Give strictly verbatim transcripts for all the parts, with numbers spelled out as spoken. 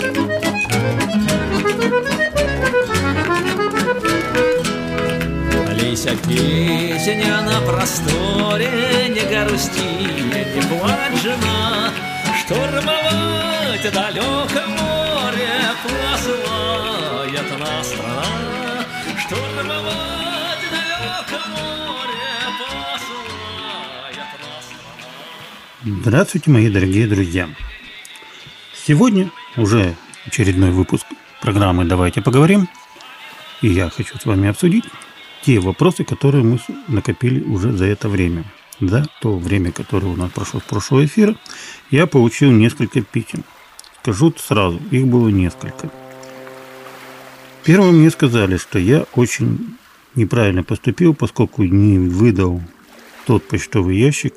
Лися, песня на просторе, не грусти, не плачь, жена. Штурмовать далеко море посылает нас страна. Штурмовать далеко море посылает нас страна. Здравствуйте, мои дорогие друзья! Сегодня уже очередной выпуск программы «Давайте поговорим». И я хочу с вами обсудить те вопросы, которые мы накопили уже за это время. За то время, которое у нас прошло с прошлого эфира, я получил несколько писем. Скажу сразу, их было несколько. Первым мне сказали, что я очень неправильно поступил, поскольку не выдал тот почтовый ящик,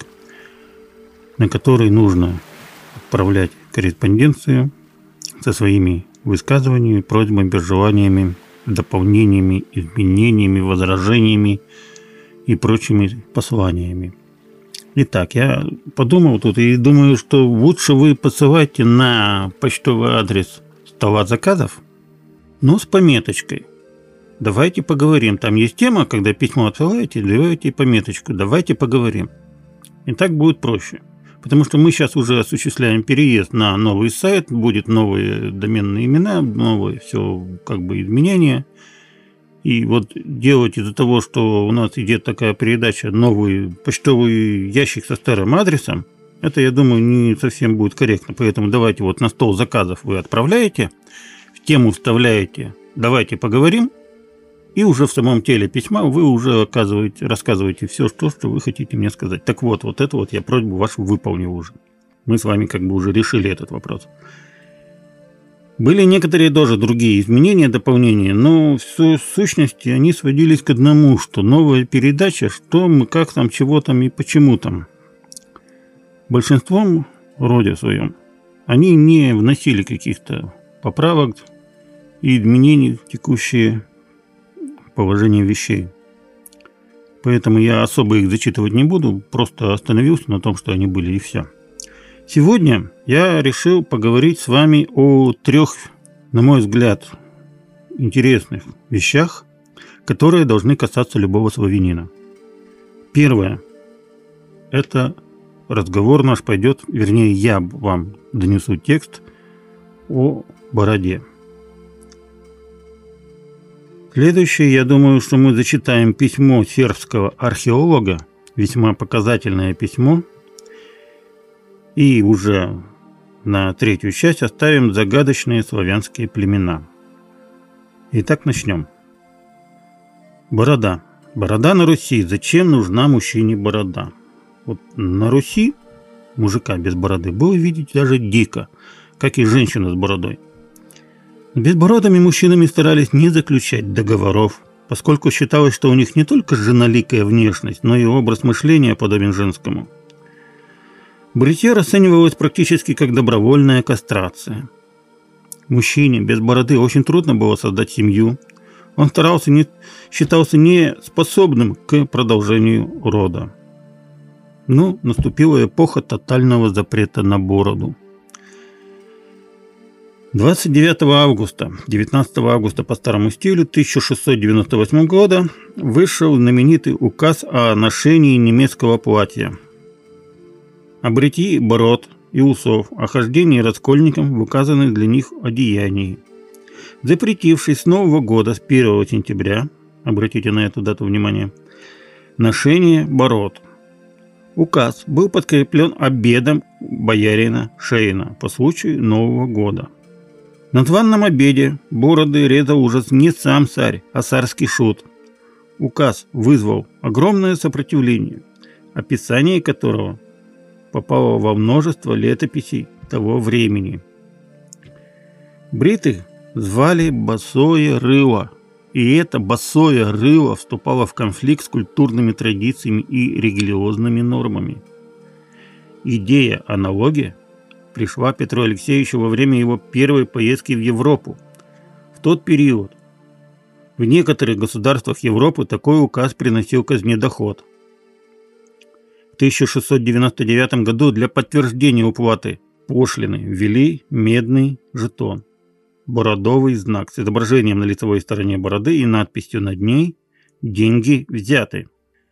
на который нужно отправлять корреспонденцию со своими высказываниями, просьбами, пожеланиями, дополнениями, изменениями, возражениями и прочими посланиями. Итак, я подумал тут и думаю, что лучше вы посылайте на почтовый адрес стола заказов, но с пометочкой. Давайте поговорим. Там есть тема, когда письмо отсылаете, делаете пометочку. Давайте поговорим. И так будет проще. Потому что мы сейчас уже осуществляем переезд на новый сайт, будет новые доменные имена, новые все как бы изменения. И вот делать из-за того, что у нас идет такая передача, новый почтовый ящик со старым адресом, это, я думаю, не совсем будет корректно. Поэтому давайте вот на стол заказов вы отправляете, в тему вставляете «Давайте поговорим», и уже в самом теле письма вы уже оказываете, рассказываете все, что, что вы хотите мне сказать. Так вот, вот это вот я просьбу вашу выполнил уже. Мы с вами как бы уже решили этот вопрос. Были некоторые тоже другие изменения, дополнения, но в сущности они сводились к одному, что новая передача, что мы, как там, чего там и почему там. Большинством в роде своем они не вносили каких-то поправок и изменений в текущие положение вещей. Поэтому я особо их зачитывать не буду, просто остановился на том, что они были, и все. Сегодня я решил поговорить с вами о трех, на мой взгляд, интересных вещах, которые должны касаться любого славянина. Первое. Это разговор наш пойдет, вернее, я вам донесу текст о бороде. Следующее, я думаю, что мы зачитаем письмо сербского археолога, весьма показательное письмо, и уже на третью часть оставим загадочные славянские племена. Итак, начнем. Борода. Борода на Руси. Зачем нужна мужчине борода? Вот на Руси мужика без бороды было видеть даже дико, как и женщину с бородой. С безбородыми мужчинами старались не заключать договоров, поскольку считалось, что у них не только женоликая внешность, но и образ мышления подобен женскому. Бритье расценивалось практически как добровольная кастрация. Мужчине без бороды очень трудно было создать семью. Он старался не, считался неспособным к продолжению рода. Но наступила эпоха тотального запрета на бороду. двадцать девятого августа, девятнадцатого августа по старому стилю тысяча шестьсот девяносто восьмого года вышел знаменитый указ о ношении немецкого платья, о бритье бород и усов, о хождении раскольникам в указанной для них одеянии, запретивший с нового года, с первого сентября, обратите на эту дату внимание, ношение бород. Указ был подкреплен обедом боярина Шейна по случаю Нового года. На званном обеде бороды резал уже не сам царь, а царский шут. Указ вызвал огромное сопротивление, описание которого попало во множество летописей того времени. Бритых звали босое рыло, и это босое рыло вступало в конфликт с культурными традициями и религиозными нормами. Идея аналогии пришла Петру Алексеевичу во время его первой поездки в Европу. В тот период в некоторых государствах Европы такой указ приносил казне доход. В тысяча шестьсот девяносто девятом году для подтверждения уплаты пошлины ввели медный жетон. бородовый знак с изображением на лицевой стороне бороды и надписью над ней «Деньги взяты».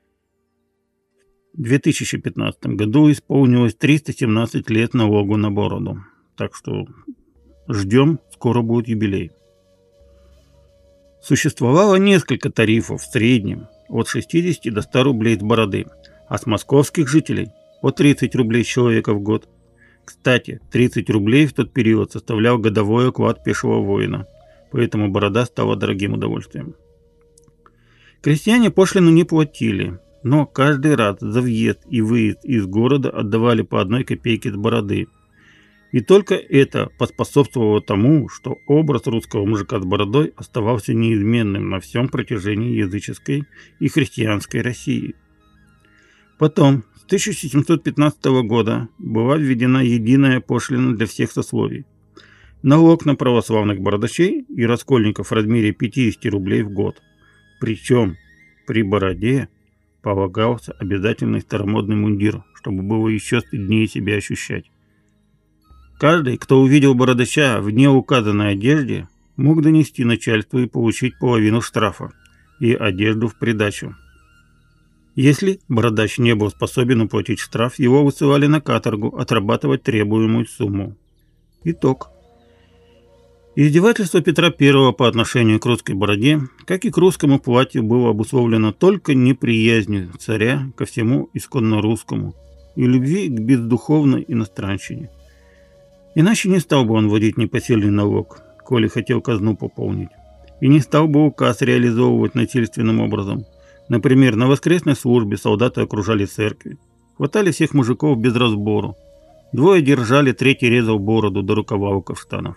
В две тысячи пятнадцатом году исполнилось триста семнадцать лет налогу на бороду. Так что ждем, скоро будет юбилей. Существовало несколько тарифов в среднем от шестидесяти до ста рублей с бороды, а с московских жителей по тридцать рублей с человека в год. Кстати, тридцать рублей в тот период составлял годовой оклад пешего воина, поэтому борода стала дорогим удовольствием. Крестьяне пошлину не платили, но каждый раз за въезд и выезд из города отдавали по одной копейке с бороды. И только это поспособствовало тому, что образ русского мужика с бородой оставался неизменным на всем протяжении языческой и христианской России. Потом, с тысяча семьсот пятнадцатого года, была введена единая пошлина для всех сословий. Налог на православных бородачей и раскольников в размере пятьдесят рублей в год. Причем при бороде полагался обязательный старомодный мундир, чтобы было еще стыднее себя ощущать. Каждый, кто увидел бородача в неуказанной одежде, мог донести начальству и получить половину штрафа и одежду в придачу. Если бородач не был способен уплатить штраф, его высылали на каторгу отрабатывать требуемую сумму. Итог. Издевательство Петра Первого по отношению к русской бороде, как и к русскому платью, было обусловлено только неприязнью царя ко всему исконно русскому и любви к бездуховной иностранщине. Иначе не стал бы он вводить непосильный налог, коли хотел казну пополнить, и не стал бы указ реализовывать насильственным образом. Например, на воскресной службе солдаты окружали церкви, хватали всех мужиков без разбору, двое держали, третий резал бороду до рукава у кафтанов.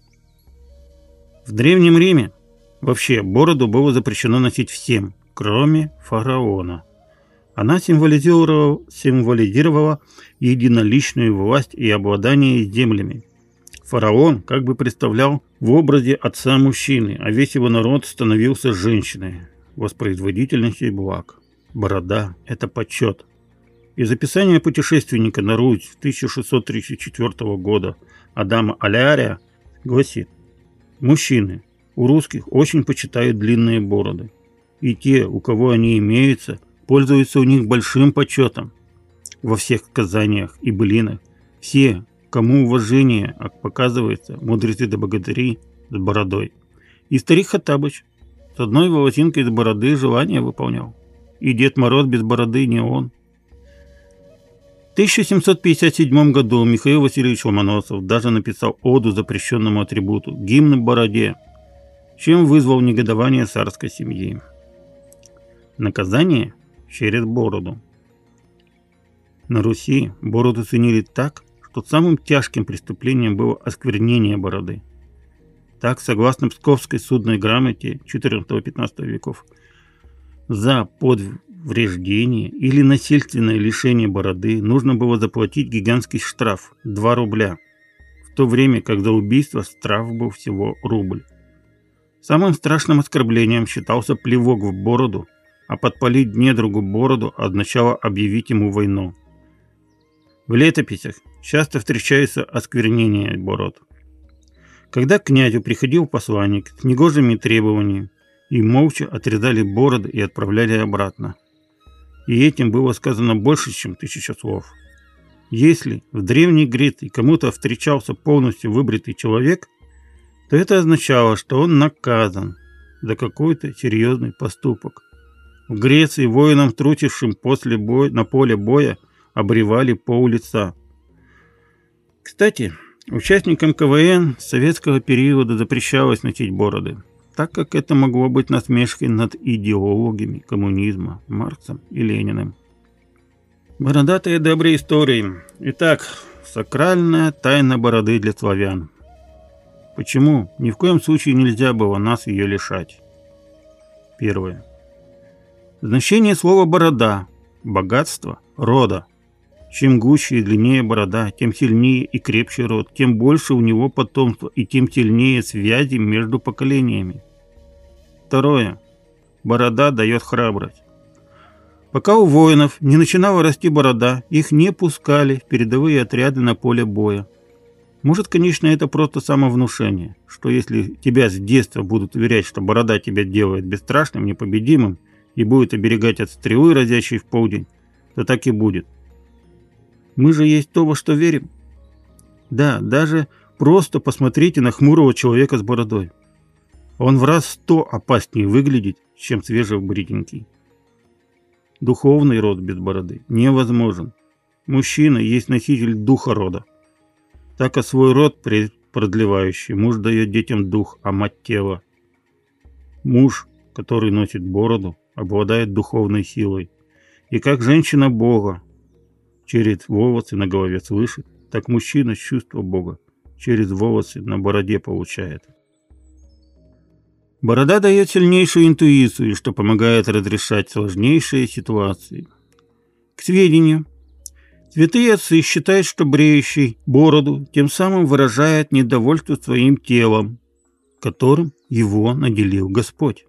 В Древнем Риме вообще бороду было запрещено носить всем, кроме фараона. Она символизировала, символизировала единоличную власть и обладание землями. Фараон как бы представлял в образе отца мужчины, а весь его народ становился женщиной, воспроизводительностью благ. Борода – это почет. Из описания путешественника на Русь тысяча шестьсот тридцать четвёртого года Адама Алярия гласит: мужчины у русских очень почитают длинные бороды, и те, у кого они имеются, пользуются у них большим почетом. Во всех сказаниях и былинах все, кому уважение показывается, мудрецы да богатыри с бородой. И старик Хоттабыч с одной волосинкой из бороды желание выполнял. И Дед Мороз без бороды не он. В тысяча семьсот пятьдесят седьмом году Михаил Васильевич Ломоносов даже написал оду запрещенному атрибуту – гимн бороде, чем вызвал негодование царской семьи. Наказание через бороду. На Руси бороду ценили так, что самым тяжким преступлением было осквернение бороды. Так, согласно Псковской судной грамоте четырнадцатого-пятнадцатого веков, за подвреждение или насильственное лишение бороды нужно было заплатить гигантский штраф – два рубля, в то время как за убийство штраф был всего рубль. Самым страшным оскорблением считался плевок в бороду, а подпалить недругу бороду означало объявить ему войну. В летописях часто встречается осквернение бород. Когда к князю приходил посланник с негожими требованиями, и молча отрезали бороды и отправляли обратно. И этим было сказано больше, чем тысяча слов. Если в Древней Греции кому-то встречался полностью выбритый человек, то это означало, что он наказан за какой-то серьезный поступок. В Греции воинам, трусившим после боя, на поле боя, обревали пол лица. Кстати, участникам ка вэ эн советского периода запрещалось носить бороды, так как это могло быть насмешкой над идеологами коммунизма Марксом и Лениным. Бородатые добрые истории. Итак, сакральная тайна бороды для славян. Почему ни в коем случае нельзя было нас ее лишать? Первое. Значение слова «борода» – богатство рода. Чем гуще и длиннее борода, тем сильнее и крепче род, тем больше у него потомства и тем сильнее связи между поколениями. Второе. Борода дает храбрость. Пока у воинов не начинала расти борода, их не пускали в передовые отряды на поле боя. Может, конечно, это просто самовнушение, что если тебя с детства будут уверять, что борода тебя делает бесстрашным, непобедимым и будет оберегать от стрелы, разящей в полдень, то так и будет. Мы же есть то, во что верим. Да, даже просто посмотрите на хмурого человека с бородой. Он в раз сто опаснее выглядит, чем свежебритенький. Духовный род без бороды невозможен. Мужчина есть носитель духа рода. Так и свой род продлевающий муж дает детям дух, а мать тело. Муж, который носит бороду, обладает духовной силой. И как женщина Бога через волосы на голове слышит, так мужчина чувство Бога через волосы на бороде получает. Борода дает сильнейшую интуицию, что помогает разрешать сложнейшие ситуации. К сведению, святые отцы считают, что бреющий бороду тем самым выражает недовольство своим телом, которым его наделил Господь.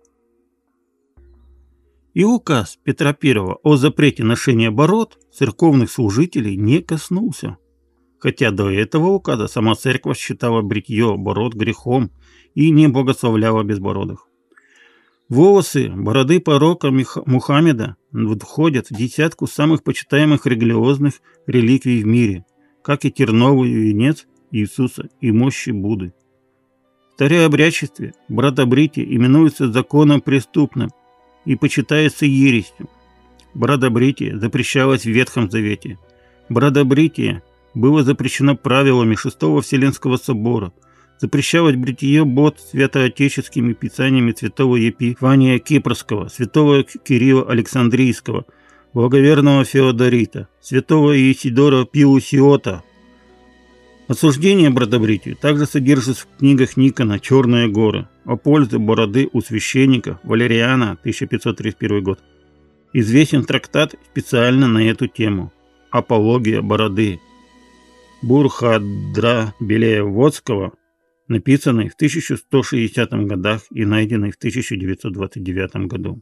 И указ Петра Первого о запрете ношения бород церковных служителей не коснулся, хотя до этого указа сама церковь считала бритье бород грехом и не благословляла безбородых. Волосы, бороды пророка Мухаммеда входят в десятку самых почитаемых религиозных реликвий в мире, как и терновый венец Иисуса и мощи Будды. В старообрядчестве бродобритие именуется законом преступным и почитается ересью. Бродобритие запрещалось в Ветхом Завете. Бродобритие было запрещено правилами Шестого Вселенского собора. Запрещалось бритье бот святоотеческими писаниями святого Епифания Кипрского, святого Кирилла Александрийского, благоверного Феодорита, святого Исидора Пиусиота. Осуждение бродобритию также содержится в книгах Никона «Черные горы», о пользе бороды у священника Валериана, тысяча пятьсот тридцать первый год. Известен трактат специально на эту тему «Апология бороды» Бурхадра Белееводского, написанный в тысяча сто шестидесятых годах и найденный в тысяча девятьсот двадцать девятом году.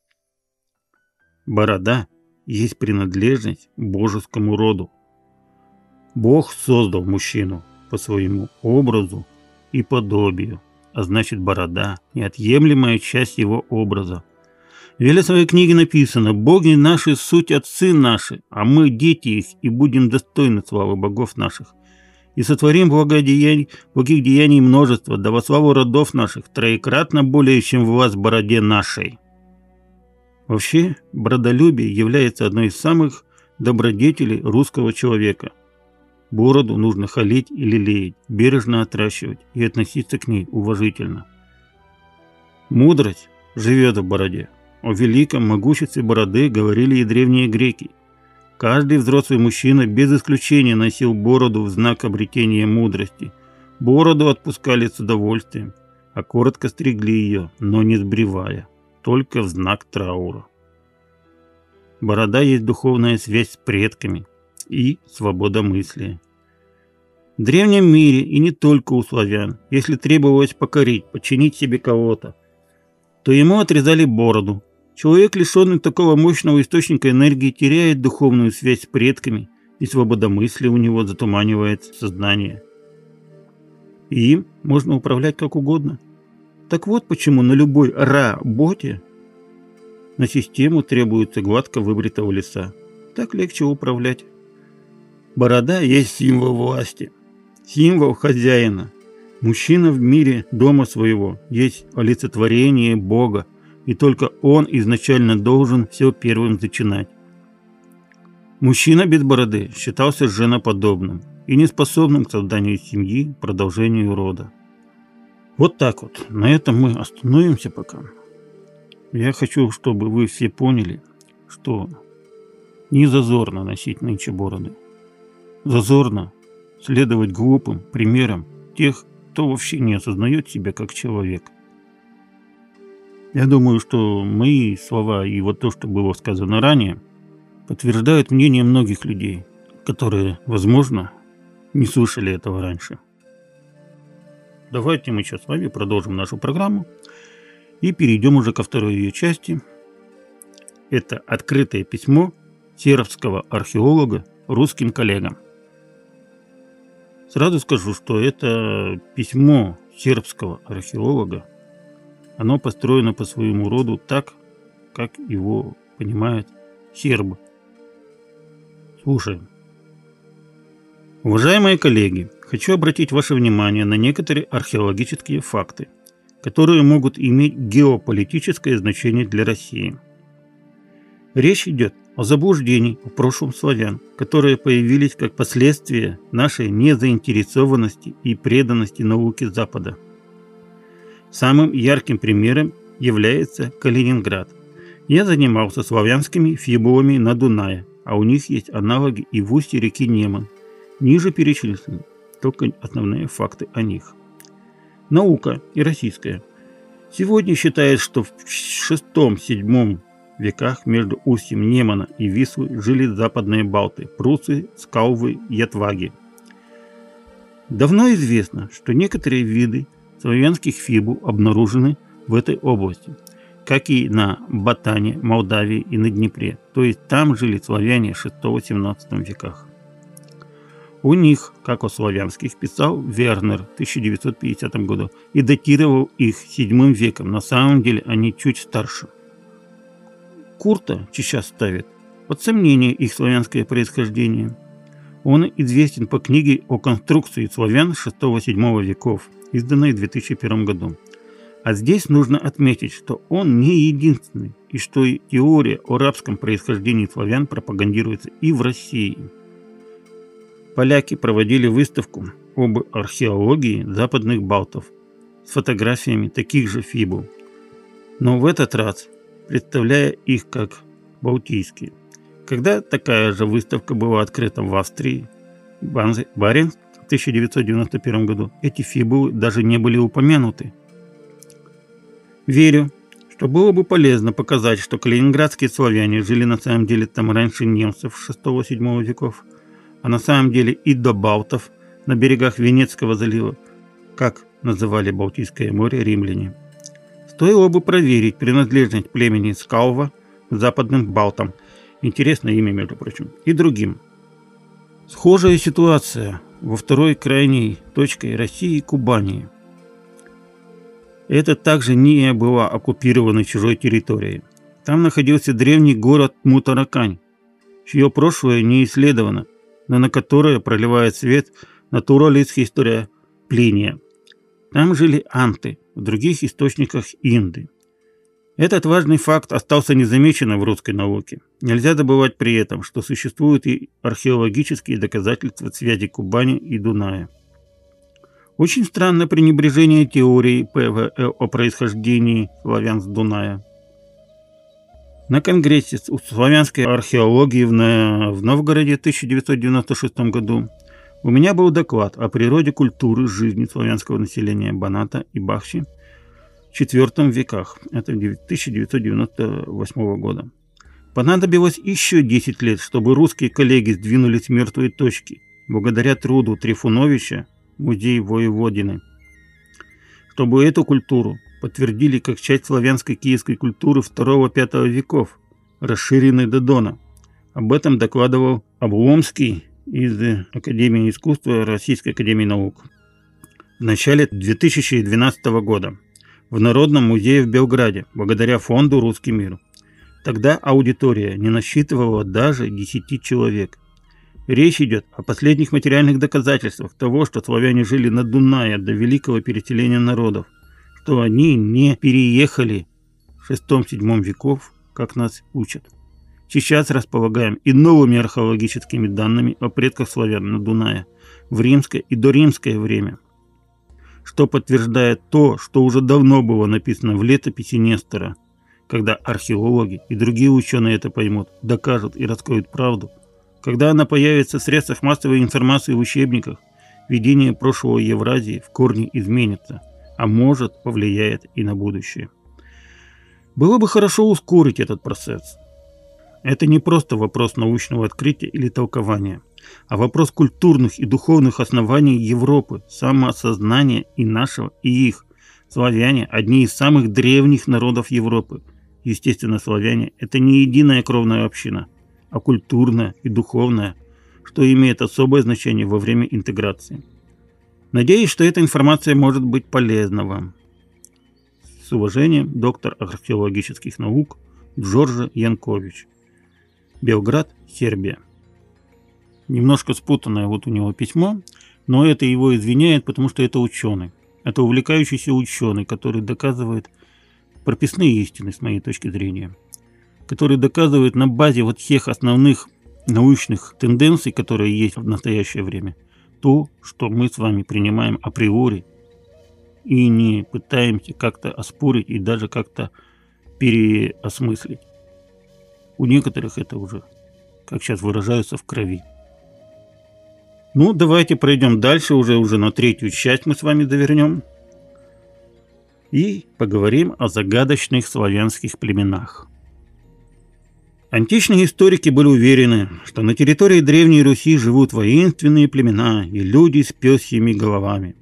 Борода есть принадлежность божескому роду. Бог создал мужчину по своему образу и подобию, а значит, борода – неотъемлемая часть его образа. В Велесовой книге написано: «Боги наши суть отцы наши, а мы дети их, и будем достойны славы богов наших. И сотворим благодеяний, благих деяний множество, да во славу родов наших, троекратно более, чем в вас бороде нашей». Вообще, бродолюбие является одной из самых добродетелей русского человека. Бороду нужно холить и лелеять, бережно отращивать и относиться к ней уважительно. Мудрость живет в бороде. О великом могуществе бороды говорили и древние греки. Каждый взрослый мужчина без исключения носил бороду в знак обретения мудрости. Бороду отпускали с удовольствием, а коротко стригли ее, но не сбривая, только в знак траура. Борода есть духовная связь с предками и свободомыслие. В древнем мире, и не только у славян, если требовалось покорить, подчинить себе кого-то, то ему отрезали бороду. Человек, лишенный такого мощного источника энергии, теряет духовную связь с предками, и свободомыслие у него затуманивает сознание. И им можно управлять как угодно. Так вот почему на любой работе на систему требуется гладко выбритого лица. Так легче управлять. Борода есть символ власти, символ хозяина. Мужчина в мире дома своего есть олицетворение Бога, и только он изначально должен все первым начинать. Мужчина без бороды считался женоподобным и неспособным к созданию семьи, продолжению рода. Вот так вот. На этом мы остановимся пока. Я хочу, чтобы вы все поняли, что не зазорно носить нынче бороды. Зазорно следовать глупым примерам тех, кто вообще не осознает себя как человек. Я думаю, что мои слова и вот то, что было сказано ранее, подтверждают мнение многих людей, которые, возможно, не слышали этого раньше. Давайте мы сейчас с вами продолжим нашу программу и перейдем уже ко второй ее части. Это открытое письмо сербского археолога русским коллегам. Сразу скажу, что это письмо сербского археолога. Оно построено по своему роду так, как его понимают сербы. Слушаем. Уважаемые коллеги, хочу обратить ваше внимание на некоторые археологические факты, которые могут иметь геополитическое значение для России. Речь идет о заблуждении о прошлом славян, которые появились как последствие нашей незаинтересованности и преданности науке Запада. Самым ярким примером является Калининград. Я занимался славянскими фибулами на Дунае, а у них есть аналоги и в устье реки Неман. Ниже перечислены только основные факты о них. Наука и российская. Сегодня считает, что в шестом-седьмом веках между устьем Немана и Вислы жили западные балты – прусы, скалвы, ятваги. Давно известно, что некоторые виды славянских фибул обнаружены в этой области, как и на Батане, Молдавии и на Днепре, то есть там жили славяне в шестом-семнадцатом веках. У них, как о славянских, писал Вернер в тысяча девятьсот пятидесятом году и датировал их седьмым веком, на самом деле они чуть старше. Курта сейчас ставит под сомнение их славянское происхождение. Он известен по книге о конструкции славян шестого-седьмого веков, изданной в две тысячи первом году. А здесь нужно отметить, что он не единственный, и что и теория о рабском происхождении славян пропагандируется и в России. Поляки проводили выставку об археологии западных балтов с фотографиями таких же фибул, но в этот раз представляя их как балтийские. Когда такая же выставка была открыта в Австрии, Баренц в тысяча девятьсот девяносто первом году, эти фибулы даже не были упомянуты. Верю, что было бы полезно показать, что калининградские славяне жили на самом деле там раньше немцев шестого-седьмого веков, а на самом деле и до балтов на берегах Венецкого залива, как называли Балтийское море римляне. Стоило бы проверить принадлежность племени Скалва к западным балтам, интересное имя, между прочим, и другим. Схожая ситуация во второй крайней точке России Кубани. Это также не была оккупированной чужой территорией. Там находился древний город Мутаракань, чье прошлое не исследовано, но на которое проливает свет натуралистская история Плиния. Там жили анты, в других источниках инды. Этот важный факт остался незамеченным в русской науке. Нельзя забывать при этом, что существуют и археологические доказательства связи Кубани и Дуная. Очень странно пренебрежение теорией ПВЛ о происхождении славян с Дуная. На Конгрессе славянской археологии в Новгороде в тысяча девятьсот девяносто шестом году у меня был доклад о природе культуры жизни славянского населения Баната и Бахчи в четвёртом веках, это тысяча девятьсот девяносто восьмого года. Понадобилось еще десять лет, чтобы русские коллеги сдвинулись с мертвой точки, благодаря труду Трифуновича, музей Воеводины, чтобы эту культуру подтвердили как часть славянской киевской культуры второго-пятого веков, расширенной до Дона. Об этом докладывал Обломский из Академии искусства Российской академии наук в начале две тысячи двенадцатого года в Народном музее в Белграде, благодаря фонду «Русский мир». Тогда аудитория не насчитывала даже десяти человек. Речь идет о последних материальных доказательствах того, что славяне жили на Дунае до великого переселения народов, что они не переехали в шестом-седьмом веков, как нас учат. Сейчас располагаем и новыми археологическими данными о предках славян на Дунае в римское и доримское время, что подтверждает то, что уже давно было написано в летописи Нестора. Когда археологи и другие ученые это поймут, докажут и раскроют правду, когда она появится в средствах массовой информации в учебниках, видение прошлого Евразии в корне изменится, а может повлияет и на будущее. Было бы хорошо ускорить этот процесс. Это не просто вопрос научного открытия или толкования, а вопрос культурных и духовных оснований Европы, самоосознания и нашего, и их. Славяне – одни из самых древних народов Европы. Естественно, славяне – это не единая кровная община, а культурная и духовная, что имеет особое значение во время интеграции. Надеюсь, что эта информация может быть полезна вам. С уважением, доктор археологических наук Джордже Янкович. Белград, Сербия. Немножко спутанное вот у него письмо, но это его извиняет, потому что это ученый. Это увлекающийся ученый, который доказывает прописные истины, с моей точки зрения, который доказывает на базе вот всех основных научных тенденций, которые есть в настоящее время, то, что мы с вами принимаем априори и не пытаемся как-то оспорить и даже как-то переосмыслить. У некоторых это уже, как сейчас выражаются, в крови. Ну, давайте пройдем дальше, уже, уже на третью часть мы с вами завернем. И поговорим о загадочных славянских племенах. Античные историки были уверены, что на территории Древней Руси живут воинственные племена и люди с пёсьими головами.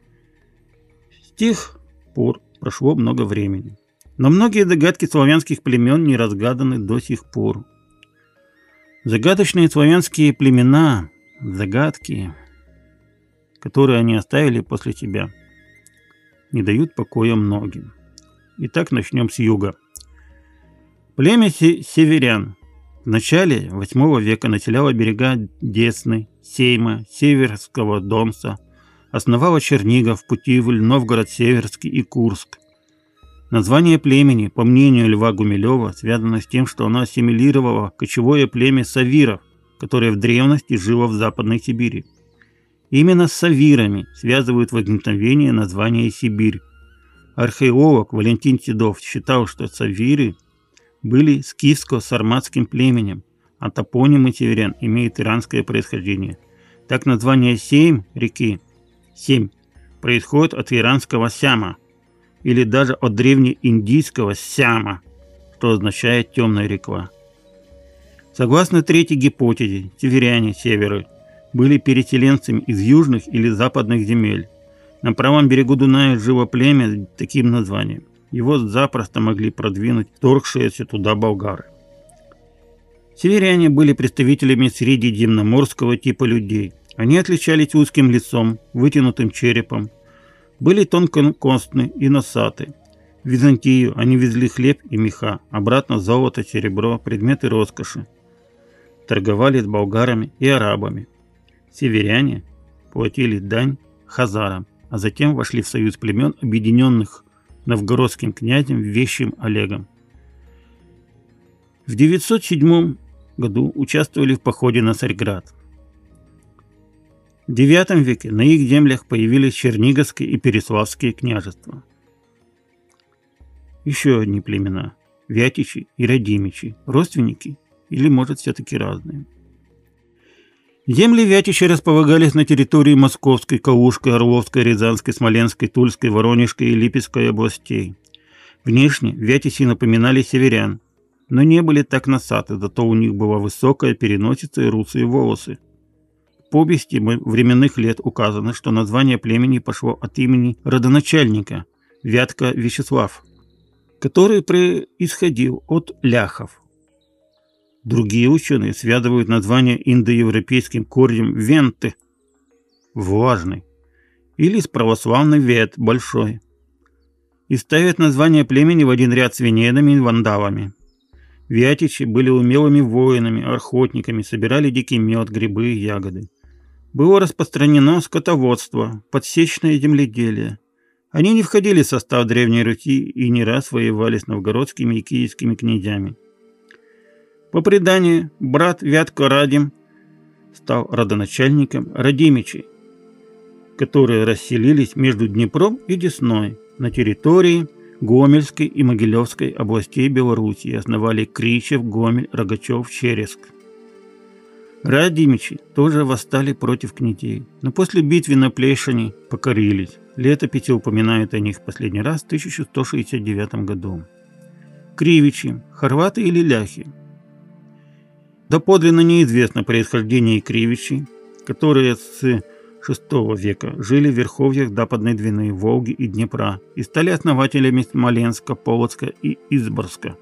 С тех пор прошло много времени, но многие догадки славянских племен не разгаданы до сих пор. Загадочные славянские племена, загадки, которые они оставили после себя, не дают покоя многим. Итак, начнем с юга. Племя северян в начале восьмого века населяло берега Десны, Сейма, Северского Донца, основало Чернигов, Путивль, Новгород-Северский и Курск. Название племени, по мнению Льва Гумилева, связано с тем, что оно ассимилировало кочевое племя савиров, которое в древности жило в Западной Сибири. Именно с савирами связывают возникновение названия Сибирь. Археолог Валентин Седов считал, что савиры были скифско-сарматским племенем, а топонимы северян имеют иранское происхождение. Так название Сейм реки, Семь, происходит от иранского Сяма, или даже от древнеиндийского Сяма, что означает «темная река». Согласно третьей гипотезе, северяне, северы, были переселенцами из южных или западных земель. На правом берегу Дуная жило племя с таким названием. Его запросто могли продвинуть вторгшиеся туда болгары. Северяне были представителями средиземноморского типа людей. Они отличались узким лицом, вытянутым черепом, были тонкокостны и носаты. В Византию они везли хлеб и меха, обратно золото, серебро, предметы роскоши. Торговали с болгарами и арабами. Северяне платили дань хазарам, а затем вошли в союз племен, объединенных новгородским князем Вещим Олегом. В девятьсот седьмом году участвовали в походе на Царьград. В девятом веке на их землях появились Черниговские и Переславские княжества. Еще одни племена – Вятичи и Радимичи, родственники или, может, все-таки разные. Земли Вятичи располагались на территории Московской, Калужской, Орловской, Рязанской, Смоленской, Тульской, Воронежской и Липецкой областей. Внешне Вятичи напоминали северян, но не были так носаты, зато у них была высокая переносица и русые волосы. В повести временных лет указано, что название племени пошло от имени родоначальника Вятка Вячеслав, который происходил от ляхов. Другие ученые связывают название индоевропейским корнем «венты» – «влажный» или с православной «вет» – «большой». И ставят название племени в один ряд с венедами и вандалами. Вятичи были умелыми воинами, охотниками, собирали дикий мед, грибы и ягоды. Было распространено скотоводство, подсечное земледелие. Они не входили в состав Древней Руси и не раз воевали с новгородскими и киевскими князьями. По преданию, брат Вятка Радим стал родоначальником Радимичей, которые расселились между Днепром и Десной на территории Гомельской и Могилевской областей Белоруссии и основали Кричев, Гомель, Рогачев, Череск. Радимичи тоже восстали против князей, но после битвы на Плешине покорились. Летописи упоминают о них в последний раз в тысяча сто шестьдесят девятом году. Кривичи, хорваты или ляхи. Доподлинно неизвестно происхождение кривичей, которые с шестого века жили в верховьях Западной Двины, Волги и Днепра и стали основателями Смоленска, Полоцка и Изборска.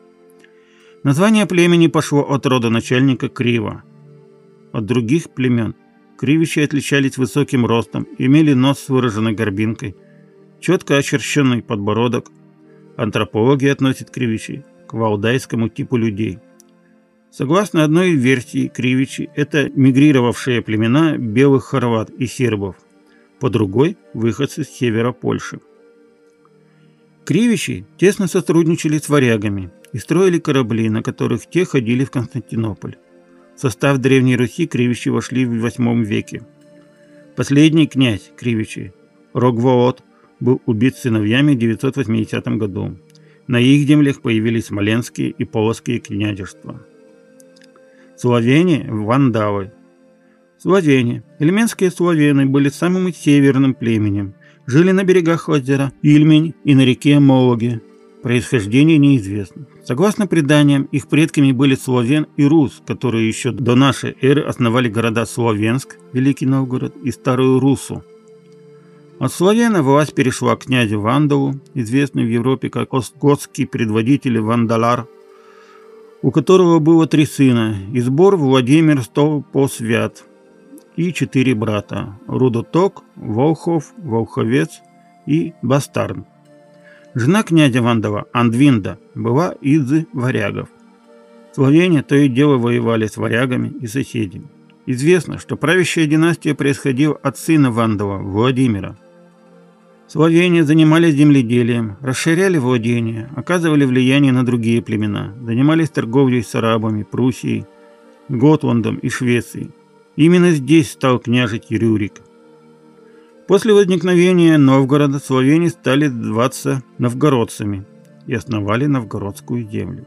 Название племени пошло от родоначальника Крива. От других племен Кривичи отличались высоким ростом, имели нос с выраженной горбинкой, четко очерченный подбородок. Антропологи относят кривичей к валдайскому типу людей. Согласно одной версии, кривичи – это мигрировавшие племена белых хорват и сербов, по другой – выходцы с севера Польши. Кривичи тесно сотрудничали с варягами и строили корабли, на которых те ходили в Константинополь. В состав Древней Руси кривичи вошли в восьмом веке. Последний князь кривичей, Рогволод, был убит сыновьями в девятьсот восьмидесятом году. На их землях появились Смоленские и Полоцкие княжества. Словени – вандалы. Словени. Ильменские словены были самым северным племенем. Жили на берегах озера Ильмень и на реке Мологе. Происхождение неизвестно. Согласно преданиям, их предками были Словен и Рус, которые еще до нашей эры основали города Словенск, Великий Новгород, и Старую Руссу. От Словена власть перешла к князю Вандалу, известный в Европе как остготский предводитель Вандалар, у которого было три сына – Избор, Владимир, Столпосвят и четыре брата – Рудоток, Волхов, Волховец и Бастарн. Жена князя Вандала, Андвинда, была из варягов. Словения то и дело воевали с варягами и соседями. Известно, что правящая династия происходила от сына Вандала, Владимира. Словения занимались земледелием, расширяли владения, оказывали влияние на другие племена, занимались торговлей с арабами, Пруссией, Готландом и Швецией. Именно здесь стал княжить Рюрик. После возникновения Новгорода словени стали зваться новгородцами и основали новгородскую землю.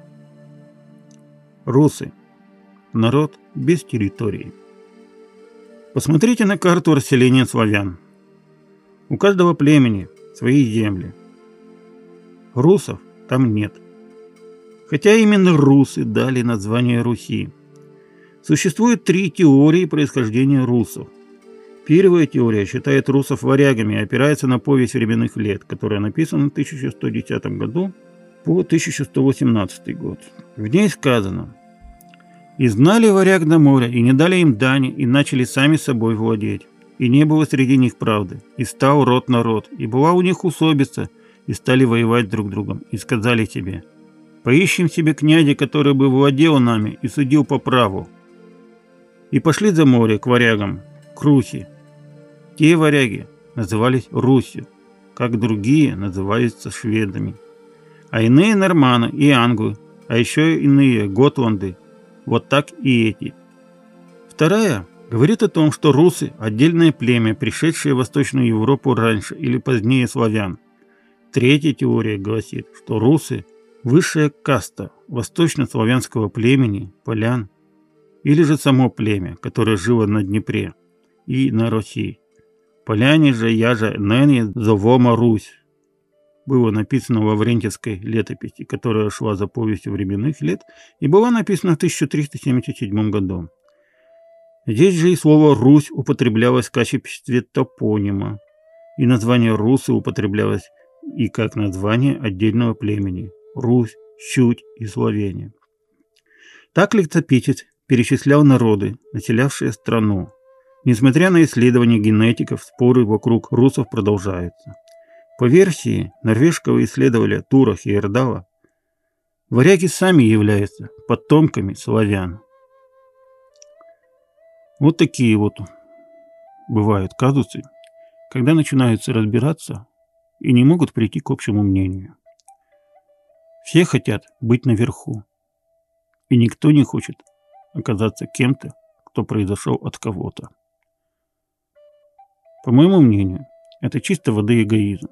Русы. Народ без территории. Посмотрите на карту расселения славян. У каждого племени свои земли. Русов там нет. Хотя именно русы дали название Руси. Существует три теории происхождения русов. Первая теория считает русов варягами и опирается на повесть временных лет, которая написана в тысяча сто десятом году по тысяча сто восемнадцатый год. В ней сказано: «И знали варяг до моря, и не дали им дани, и начали сами собой владеть. И не было среди них правды, и стал род народ, и была у них усобица, и стали воевать друг другом, и сказали себе: поищем себе князя, который бы владел нами и судил по праву. И пошли за море к варягам, к Руси. Те варяги назывались Русью, как другие назывались шведами, а иные норманы и англы, а еще иные готланды, вот так и эти». Вторая говорит о том, что русы – отдельное племя, пришедшее в Восточную Европу раньше или позднее славян. Третья теория гласит, что русы – высшая каста восточнославянского племени, полян, или же само племя, которое жило на Днепре и на Руси. Поляне же яже ныне зовома Русь. Было написано в Лаврентьевской летописи, которая шла за повестью временных лет и была написана в тысяча триста семьдесят седьмом году. Здесь же и слово «Русь» употреблялось в качестве топонима, и название «Русы» употреблялось и как название отдельного племени – Русь, Щуть и Словения. Так летописец перечислял народы, населявшие страну. Несмотря на исследования генетиков, споры вокруг русов продолжаются. По версии норвежского исследователя Тура Хейердала, варяги сами являются потомками славян. Вот такие вот бывают казусы, когда начинаются разбираться и не могут прийти к общему мнению. Все хотят быть наверху, и никто не хочет оказаться кем-то, кто произошел от кого-то. По моему мнению, это чисто воды эгоизм,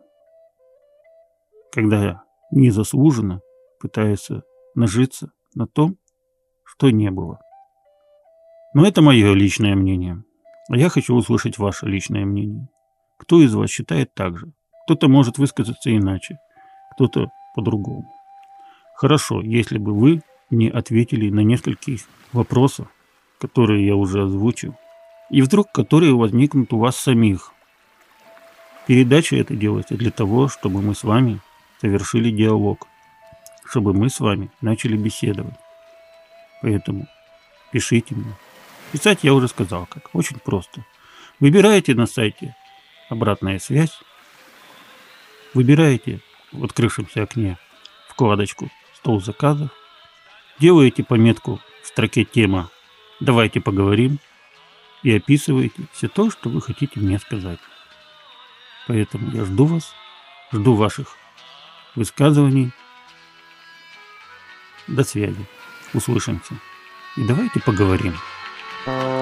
когда незаслуженно пытаются нажиться на том, что не было. Но это мое личное мнение. А я хочу услышать ваше личное мнение. Кто из вас считает так же? Кто-то может высказаться иначе, кто-то по-другому. Хорошо, если бы вы мне ответили на нескольких вопросов, которые я уже озвучил, и вдруг которые возникнут у вас самих. Передача эта делается для того, чтобы мы с вами совершили диалог, чтобы мы с вами начали беседовать. Поэтому пишите мне. Писать я уже сказал как. Очень просто. Выбираете на сайте «Обратная связь», выбираете в открывшемся окне вкладочку «Стол заказов», делаете пометку в строке «Тема» «Давайте поговорим» и описываете все то, что вы хотите мне сказать. Поэтому я жду вас, жду ваших высказываний. До связи. Услышимся. И давайте поговорим.